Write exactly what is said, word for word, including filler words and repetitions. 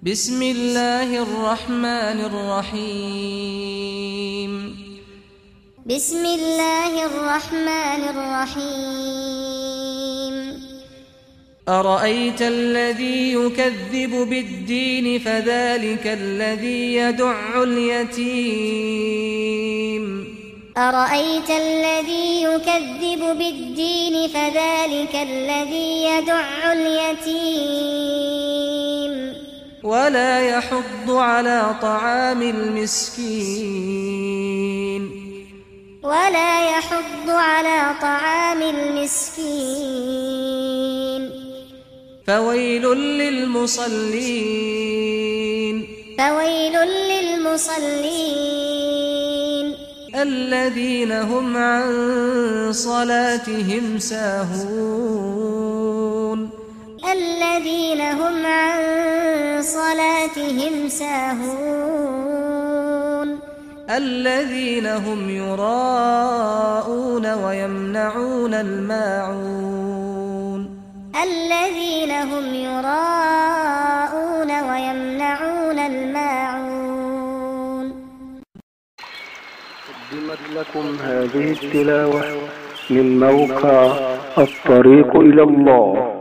بسم الله الرحمن الرحيم بسم الله الرحمن الرحيم أرأيت الذي يكذب بالدين فذلك الذي يدع اليتيم أرأيت الذي يكذب بالدين فذلك الذي يدع اليتيم ولا يحض على طعام المسكين ولا يحض على طعام المسكين فويل للمصلين فويل للمصلين الذين هم عن صلاتهم ساهون الذين هم عن صلاتهم ساهون الذين هم يراءون ويمنعون الماعون الذين هم يراءون ويمنعون الماعون. قدمت لكم هذه التلاوة من موقع الطريق إلى الله.